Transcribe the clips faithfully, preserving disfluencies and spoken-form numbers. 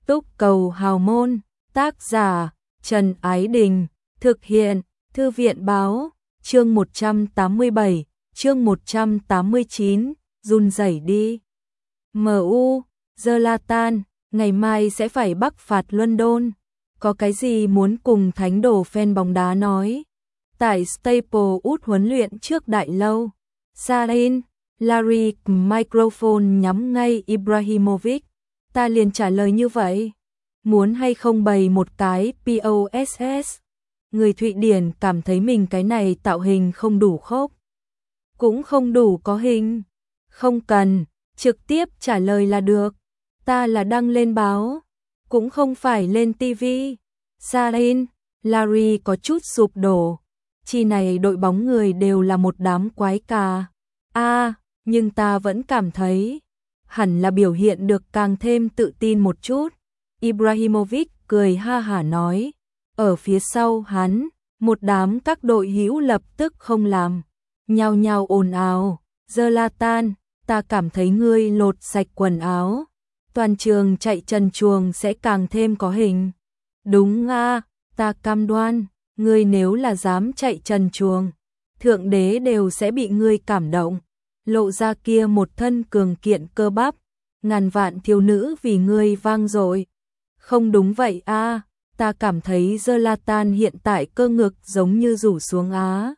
Túc cầu hào môn, tác giả Trần Ái Đình, thực hiện Thư viện báo, chương một trăm tám mươi bảy, chương một trăm tám mươi chín, run rẩy đi. em u, Zlatan, ngày mai sẽ phải bắc phạt London. Có cái gì muốn cùng thánh đồ fan bóng đá nói? Tại Staplewood huấn luyện trước đại lâu, Sarin, Larry microphone nhắm ngay Ibrahimovic. Ta liền trả lời như vậy. Muốn hay không bày một cái pê ô ét ét? Người Thụy Điển cảm thấy mình cái này tạo hình không đủ khốc, cũng không đủ có hình. Không cần, trực tiếp trả lời là được. Ta là đăng lên báo, cũng không phải lên ti vi. Sarin, Larry có chút sụp đổ. Chi này đội bóng người đều là một đám quái cà. A, à, nhưng ta vẫn cảm thấy hẳn là biểu hiện được càng thêm tự tin một chút. Ibrahimovic cười ha hả nói. Ở phía sau hắn, một đám các đội hữu lập tức không làm, nhao nhao ồn ào. Zlatan, ta cảm thấy ngươi lột sạch quần áo, toàn trường chạy trần truồng sẽ càng thêm có hình. Đúng a, à, ta cam đoan, ngươi nếu là dám chạy trần truồng, thượng đế đều sẽ bị ngươi cảm động. Lộ ra kia một thân cường kiện cơ bắp, ngàn vạn thiếu nữ vì ngươi vang dội. Không đúng vậy a, à, ta cảm thấy Zlatan hiện tại cơ ngực giống như rủ xuống á.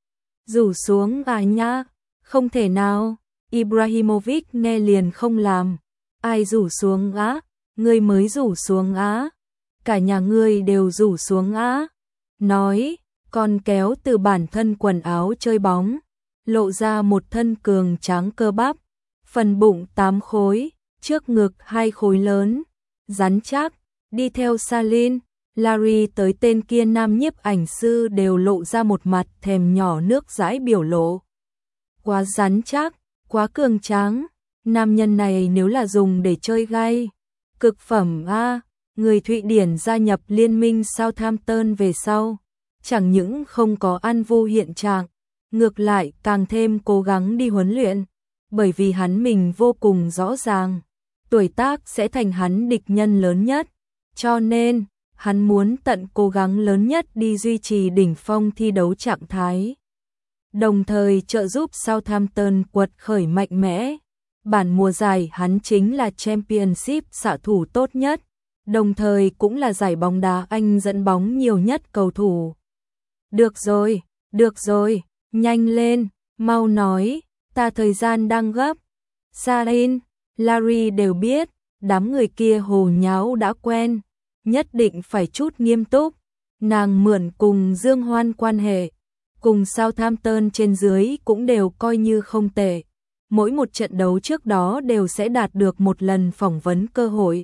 Rủ xuống à nhá, không thể nào. Ibrahimovic nghe liền không làm. Ai rủ xuống á? Ngươi mới rủ xuống á. Cả nhà ngươi đều rủ xuống á. Nói, còn kéo từ bản thân quần áo chơi bóng, lộ ra một thân cường tráng cơ bắp, phần bụng tám khối, trước ngực hai khối lớn, rắn chắc. Đi theo Sarin, Larry tới tên kia nam nhiếp ảnh sư đều lộ ra một mặt thèm nhỏ nước dãi biểu lộ. Quá rắn chắc, quá cường tráng, nam nhân này nếu là dùng để chơi gay, cực phẩm a. Người Thụy Điển gia nhập liên minh Southampton về sau, chẳng những không có ăn vu hiện trạng, ngược lại càng thêm cố gắng đi huấn luyện, bởi vì hắn mình vô cùng rõ ràng, tuổi tác sẽ thành hắn địch nhân lớn nhất, cho nên hắn muốn tận cố gắng lớn nhất đi duy trì đỉnh phong thi đấu trạng thái, đồng thời trợ giúp Southampton quật khởi mạnh mẽ. Bản mùa giải hắn chính là Championship xạ thủ tốt nhất, đồng thời cũng là giải bóng đá Anh dẫn bóng nhiều nhất cầu thủ. Được rồi, được rồi, nhanh lên, mau nói, ta thời gian đang gấp. Sarin, Larry đều biết, đám người kia hồ nháo đã quen, nhất định phải chút nghiêm túc. Nàng mượn cùng Dương Hoan quan hệ, cùng Southampton trên dưới cũng đều coi như không tệ. Mỗi một trận đấu trước đó đều sẽ đạt được một lần phỏng vấn cơ hội.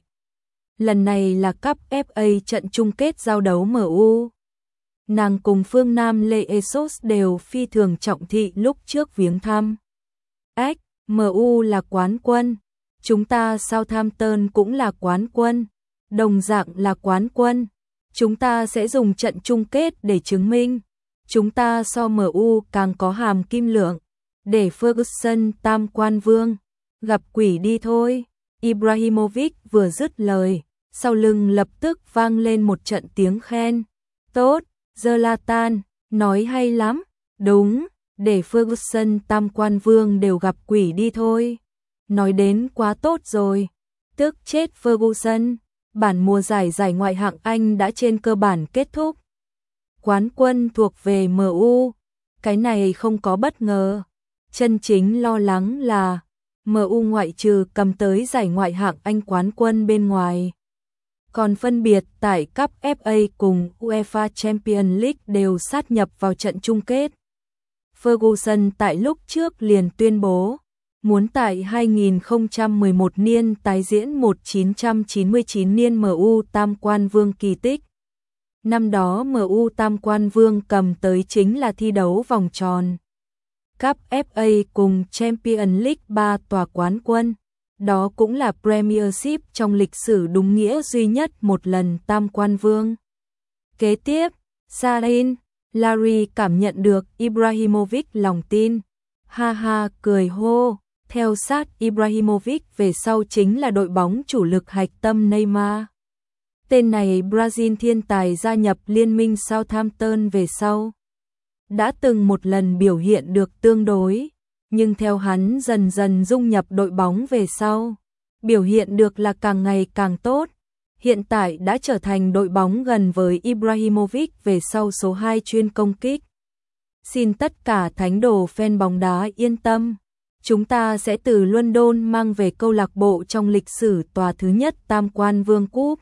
Lần này là Cup ép a trận chung kết giao đấu em u. Nàng cùng phương Nam Lê Esos đều phi thường trọng thị lúc trước viếng thăm. Ếch, em u là quán quân, chúng ta Southampton cũng là quán quân, đồng dạng là quán quân. Chúng ta sẽ dùng trận chung kết để chứng minh chúng ta so em u càng có hàm kim lượng, để Ferguson tam quan vương gặp quỷ đi thôi. Ibrahimovic vừa dứt lời, sau lưng lập tức vang lên một trận tiếng khen. Tốt, Zlatan, nói hay lắm. Đúng, để Ferguson tam quan vương đều gặp quỷ đi thôi. Nói đến quá tốt rồi. Tức chết Ferguson. Bản mùa giải giải ngoại hạng Anh đã trên cơ bản kết thúc. Quán quân thuộc về em u. Cái này không có bất ngờ. Chân chính lo lắng là em u ngoại trừ cầm tới giải ngoại hạng Anh quán quân bên ngoài, còn phân biệt tại Cup ép a cùng UEFA Champions League đều sát nhập vào trận chung kết. Ferguson tại lúc trước liền tuyên bố muốn tại hai nghìn không trăm mười một niên tái diễn một nghìn chín trăm chín mươi chín niên em u tam quan vương kỳ tích. Năm đó em u tam quan vương cầm tới chính là thi đấu vòng tròn, Cup ép a cùng Champions League ba tòa quán quân. Đó cũng là Premiership trong lịch sử đúng nghĩa duy nhất một lần tam quan vương. Kế tiếp, Sarin, Larry cảm nhận được Ibrahimovic lòng tin. Ha ha cười hô, theo sát Ibrahimovic về sau chính là đội bóng chủ lực hạch tâm Neymar. Tên này Brazil thiên tài gia nhập liên minh Southampton về sau. Đã từng một lần biểu hiện được tương đối, nhưng theo hắn dần dần dung nhập đội bóng về sau, biểu hiện được là càng ngày càng tốt. Hiện tại đã trở thành đội bóng gần với Ibrahimovic về sau số hai chuyên công kích. Xin tất cả thánh đồ fan bóng đá yên tâm, chúng ta sẽ từ London mang về câu lạc bộ trong lịch sử tòa thứ nhất Tam Quan Vương Cúp.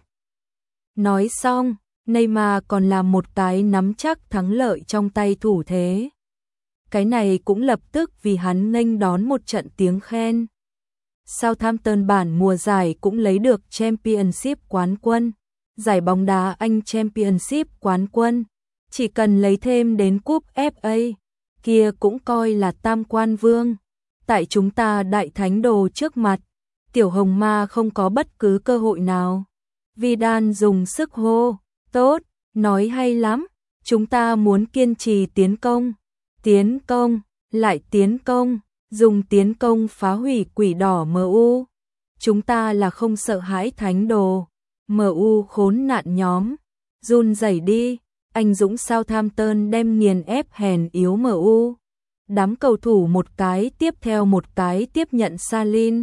Nói xong, Neymar còn làm một cái nắm chắc thắng lợi trong tay thủ thế. Cái này cũng lập tức vì hắn nghênh đón một trận tiếng khen. Southampton bản mùa giải cũng lấy được Championship quán quân, giải bóng đá Anh Championship quán quân, chỉ cần lấy thêm đến cúp ép a, kia cũng coi là tam quan vương. Tại chúng ta đại thánh đồ trước mặt, tiểu hồng ma không có bất cứ cơ hội nào. Vidal dùng sức hô, tốt, nói hay lắm, chúng ta muốn kiên trì tiến công, tiến công, lại tiến công. Dùng tiến công phá hủy quỷ đỏ em u. Chúng ta là không sợ hãi thánh đồ. em u khốn nạn nhóm. Run rẩy đi. Anh Dũng Southampton đem nghiền ép hèn yếu em u. Đám cầu thủ một cái tiếp theo một cái tiếp nhận Salin.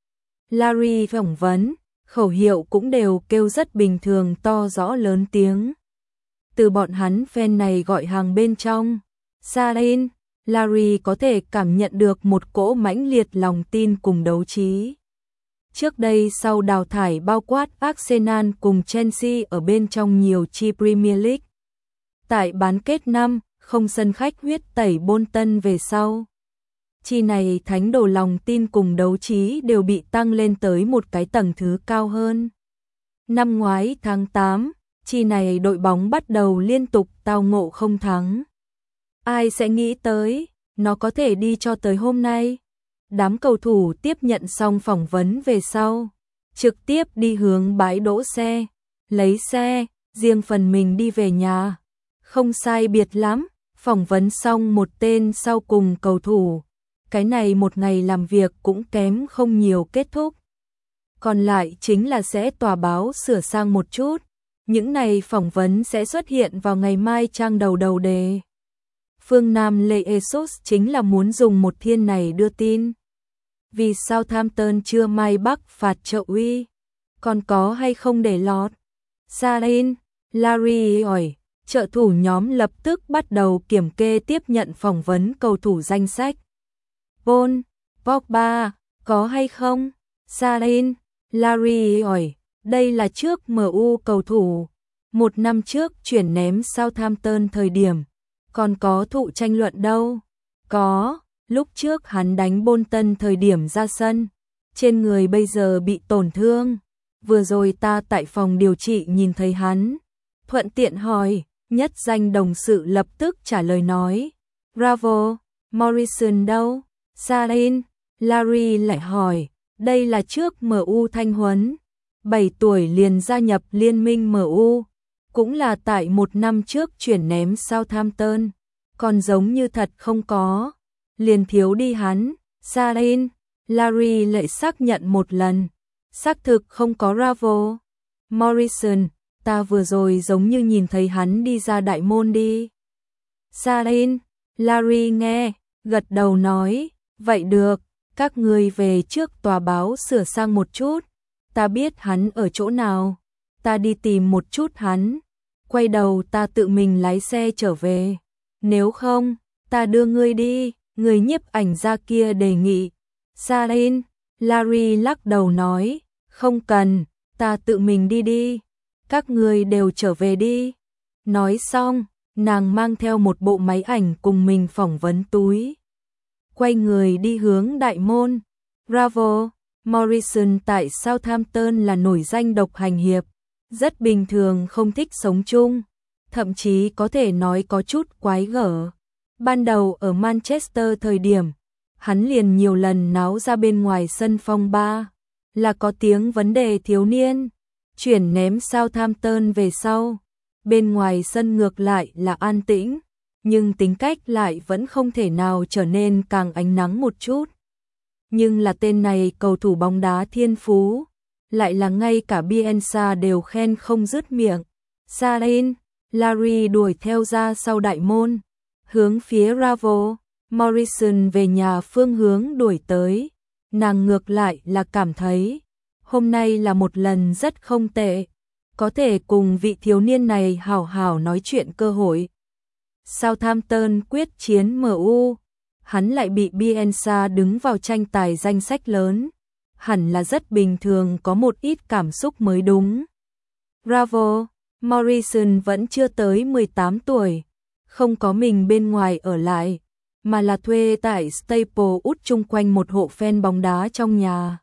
Larry phỏng vấn. Khẩu hiệu cũng đều kêu rất bình thường to rõ lớn tiếng. Từ bọn hắn fan này gọi hàng bên trong. Salin. Larry có thể cảm nhận được một cỗ mãnh liệt lòng tin cùng đấu trí. Trước đây sau đào thải bao quát Arsenal cùng Chelsea ở bên trong nhiều chi Premier League. Tại bán kết năm, không sân khách huyết tẩy Bolton về sau. Chi này thánh đồ lòng tin cùng đấu trí đều bị tăng lên tới một cái tầng thứ cao hơn. Năm ngoái tháng tám, chi này đội bóng bắt đầu liên tục tao ngộ không thắng. Ai sẽ nghĩ tới, nó có thể đi cho tới hôm nay. Đám cầu thủ tiếp nhận xong phỏng vấn về sau, trực tiếp đi hướng bãi đỗ xe, lấy xe, riêng phần mình đi về nhà. Không sai biệt lắm, phỏng vấn xong một tên sau cùng cầu thủ. Cái này một ngày làm việc cũng kém không nhiều kết thúc. Còn lại chính là sẽ tòa báo sửa sang một chút. Những này phỏng vấn sẽ xuất hiện vào ngày mai trang đầu đầu đề. Phương Nam Lê Jesus chính là muốn dùng một thiên này đưa tin. Vì Southampton chưa may Bắc phạt trợ uy, còn có hay không để lọt. Salin, Larry hỏi, trợ thủ nhóm lập tức bắt đầu kiểm kê tiếp nhận phỏng vấn cầu thủ danh sách. Paul, Pogba, có hay không? Salin, Larry hỏi, đây là trước em u cầu thủ. Một năm trước chuyển ném Southampton thời điểm. Còn có thụ tranh luận đâu? Có, lúc trước hắn đánh Bolton thời điểm ra sân, trên người bây giờ bị tổn thương. Vừa rồi ta tại phòng điều trị nhìn thấy hắn, thuận tiện hỏi, nhất danh đồng sự lập tức trả lời nói, Bravo, Morrison đâu? Salin, Larry lại hỏi, đây là trước em u thanh huấn, bảy tuổi liền gia nhập liên minh em u. Cũng là tại một năm trước chuyển ném Southampton, còn giống như thật không có, liền thiếu đi hắn. Salin, Larry lại xác nhận một lần, xác thực không có Bravo. Morrison, ta vừa rồi giống như nhìn thấy hắn đi ra đại môn đi. Salin, Larry nghe, gật đầu nói, vậy được, các người về trước tòa báo sửa sang một chút, ta biết hắn ở chỗ nào, ta đi tìm một chút hắn. Quay đầu ta tự mình lái xe trở về. Nếu không, ta đưa ngươi đi, người nhiếp ảnh gia kia đề nghị. Salin, Larry lắc đầu nói, không cần, ta tự mình đi đi. Các ngươi đều trở về đi. Nói xong, nàng mang theo một bộ máy ảnh cùng mình phỏng vấn túi. Quay người đi hướng đại môn. Bravo, Morrison tại Southampton là nổi danh độc hành hiệp. Rất bình thường không thích sống chung, thậm chí có thể nói có chút quái gở. Ban đầu ở Manchester thời điểm, hắn liền nhiều lần náo ra bên ngoài sân phong ba, là có tiếng vấn đề thiếu niên. Chuyển ném Southampton về sau, bên ngoài sân ngược lại là an tĩnh, nhưng tính cách lại vẫn không thể nào trở nên càng ánh nắng một chút. Nhưng là tên này cầu thủ bóng đá thiên phú, lại là ngay cả Bielsa đều khen không dứt miệng. Salin, Larry đuổi theo ra sau đại môn, hướng phía Bravo, Morrison về nhà phương hướng đuổi tới. Nàng ngược lại là cảm thấy, hôm nay là một lần rất không tệ, có thể cùng vị thiếu niên này hào hào nói chuyện cơ hội. Southampton quyết chiến em u, hắn lại bị Bielsa đứng vào tranh tài danh sách lớn, hẳn là rất bình thường có một ít cảm xúc mới đúng. Bravo, Morrison vẫn chưa tới mười tám tuổi, không có mình bên ngoài ở lại, mà là thuê tại Staplewood chung quanh một hộ fan bóng đá trong nhà.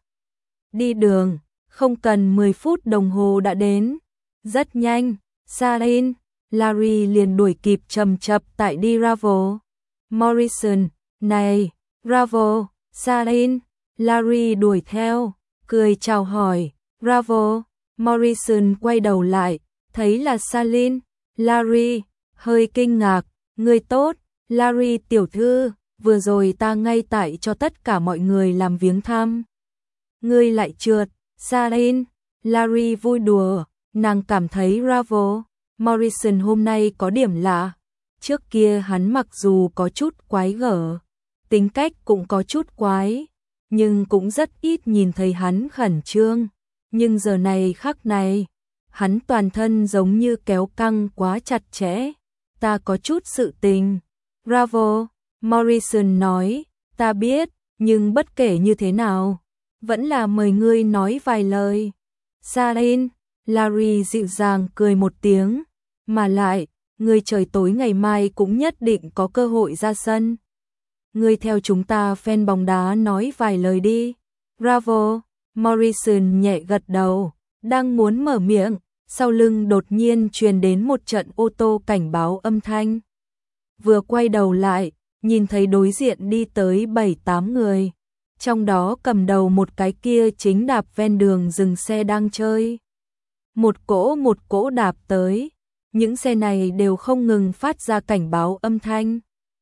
Đi đường, không cần mười phút đồng hồ đã đến. Rất nhanh, Salin, Larry liền đuổi kịp chầm chập tại đi Bravo. Morrison, này, Bravo, Salin, Larry đuổi theo, cười chào hỏi, Bravo. Morrison quay đầu lại, thấy là Salin, Larry, hơi kinh ngạc, người tốt, Larry tiểu thư, vừa rồi ta ngay tại cho tất cả mọi người làm viếng thăm. Ngươi lại trượt, Salin, Larry vui đùa, nàng cảm thấy Bravo, Morrison hôm nay có điểm lạ. Trước kia hắn mặc dù có chút quái gở, tính cách cũng có chút quái, nhưng cũng rất ít nhìn thấy hắn khẩn trương. Nhưng giờ này khắc này, hắn toàn thân giống như kéo căng quá chặt chẽ. Ta có chút sự tình. Bravo, Morrison nói, ta biết, nhưng bất kể như thế nào, vẫn là mời ngươi nói vài lời. Salin, Larry dịu dàng cười một tiếng, mà lại, ngươi trời tối ngày mai cũng nhất định có cơ hội ra sân. Ngươi theo chúng ta fan bóng đá nói vài lời đi. Bravo, Morrison nhẹ gật đầu, đang muốn mở miệng, sau lưng đột nhiên truyền đến một trận ô tô cảnh báo âm thanh. Vừa quay đầu lại, nhìn thấy đối diện đi tới bảy tám người, trong đó cầm đầu một cái kia chính đạp ven đường dừng xe đang chơi. Một cỗ một cỗ đạp tới, những xe này đều không ngừng phát ra cảnh báo âm thanh.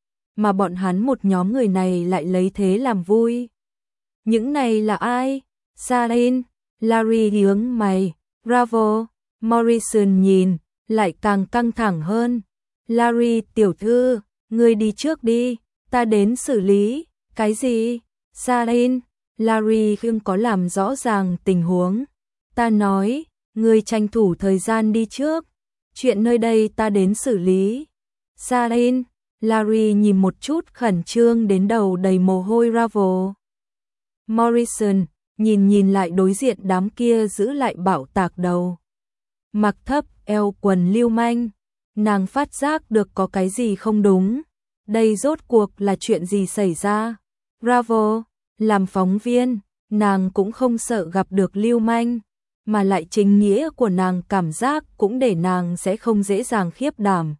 Mà bọn hắn một nhóm người này lại lấy thế làm vui. Những này là ai? Salin, Larry hướng mày, Bravo, Morrison nhìn, lại càng căng thẳng hơn. Larry tiểu thư, ngươi đi trước đi, ta đến xử lý. Cái gì? Salin, Larry không có làm rõ ràng tình huống. Ta nói, ngươi tranh thủ thời gian đi trước, chuyện nơi đây ta đến xử lý. Salin, Larry nhìn một chút khẩn trương đến đầu đầy mồ hôi Bravo. Morrison, nhìn nhìn lại đối diện đám kia giữ lại bạo tạc đầu. Mặc thấp, eo quần lưu manh, nàng phát giác được có cái gì không đúng. Đây rốt cuộc là chuyện gì xảy ra? Bravo, làm phóng viên, nàng cũng không sợ gặp được lưu manh, mà lại chính nghĩa của nàng cảm giác cũng để nàng sẽ không dễ dàng khiếp đảm.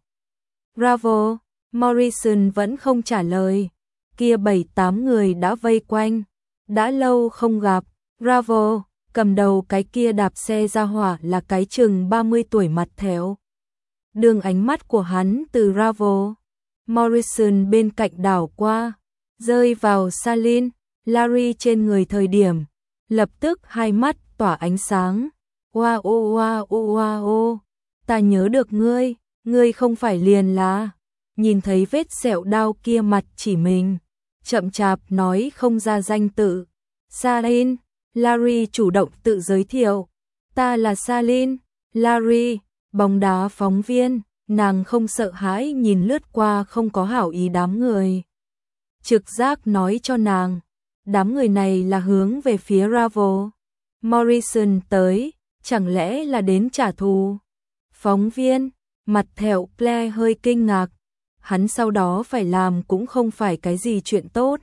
Bravo, Morrison vẫn không trả lời. Kia bảy tám người đã vây quanh, đã lâu không gặp. Bravo, cầm đầu cái kia đạp xe ra hỏa là cái chừng ba mươi tuổi mặt thẻo. Đường ánh mắt của hắn từ Bravo, Morrison bên cạnh đảo qua, rơi vào Salin, Larry trên người thời điểm, lập tức hai mắt tỏa ánh sáng. Wow wow wow wow, ta nhớ được ngươi, ngươi không phải liền là. Nhìn thấy vết sẹo đau kia mặt chỉ mình, chậm chạp nói không ra danh tự. Salin, Larry chủ động tự giới thiệu, ta là Salin, Larry, bóng đá phóng viên. Nàng không sợ hãi nhìn lướt qua không có hảo ý đám người. Trực giác nói cho nàng, đám người này là hướng về phía Bravo. Morrison tới, chẳng lẽ là đến trả thù? Phóng viên, mặt thẹo Claire hơi kinh ngạc, hắn sau đó phải làm cũng không phải cái gì chuyện tốt.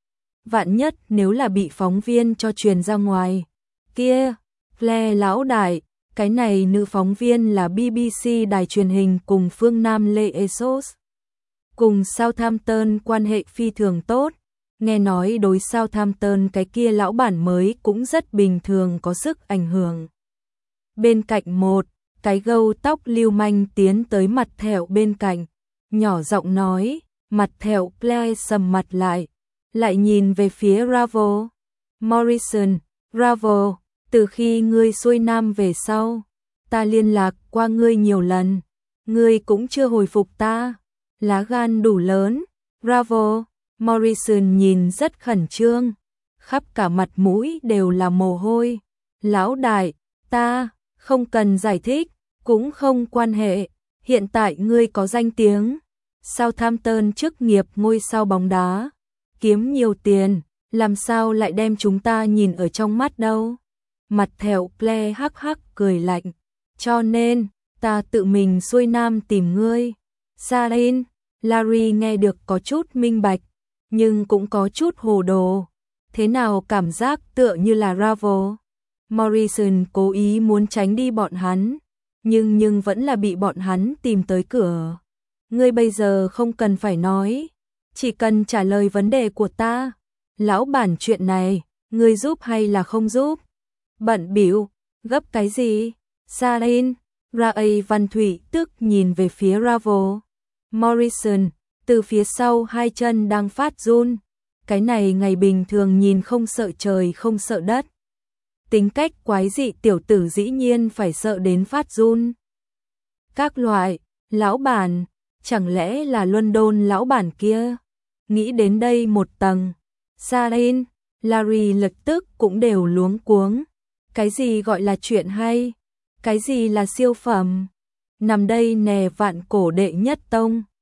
Vạn nhất nếu là bị phóng viên cho truyền ra ngoài. Kia, Claire lão đại, cái này nữ phóng viên là bê bê xê đài truyền hình cùng phương Nam Lê Esos. Cùng Southampton quan hệ phi thường tốt, nghe nói đối Southampton cái kia lão bản mới cũng rất bình thường có sức ảnh hưởng. Bên cạnh một, cái gâu tóc lưu manh tiến tới mặt thẹo bên cạnh, nhỏ giọng nói, mặt thẹo Claire sầm mặt lại, lại nhìn về phía Bravo. Morrison, Bravo, Từ khi ngươi xuôi nam về sau, ta liên lạc qua ngươi nhiều lần, ngươi cũng chưa hồi phục ta. Lá gan đủ lớn, bravo. Morrison nhìn rất khẩn trương, khắp cả mặt mũi đều là mồ hôi. Lão đại, ta không cần giải thích, cũng không quan hệ, hiện tại ngươi có danh tiếng, Southampton chức nghiệp ngôi sao bóng đá, kiếm nhiều tiền, làm sao lại đem chúng ta nhìn ở trong mắt đâu. Mặt thẹo Claire hắc hắc cười lạnh, cho nên ta tự mình xuôi nam tìm ngươi. Sarin, Larry nghe được có chút minh bạch, nhưng cũng có chút hồ đồ. Thế nào cảm giác tựa như là Bravo. Morrison cố ý muốn tránh đi bọn hắn, nhưng nhưng vẫn là bị bọn hắn tìm tới cửa. Ngươi bây giờ không cần phải nói, chỉ cần trả lời vấn đề của ta. Lão bản, chuyện này, ngươi giúp hay là không giúp? Bận bịu, gấp cái gì? Sarin, Ray Văn Thủy tức nhìn về phía Bravo. Morrison, từ phía sau hai chân đang phát run. Cái này ngày bình thường nhìn không sợ trời không sợ đất. Tính cách quái dị tiểu tử dĩ nhiên phải sợ đến phát run. Các loại, lão bản, chẳng lẽ là London lão bản kia? Nghĩ đến đây một tầng. Sarin, Larry lập tức cũng đều luống cuống. Cái gì gọi là chuyện hay? Cái gì là siêu phẩm? Nằm đây nè vạn cổ đệ nhất tông.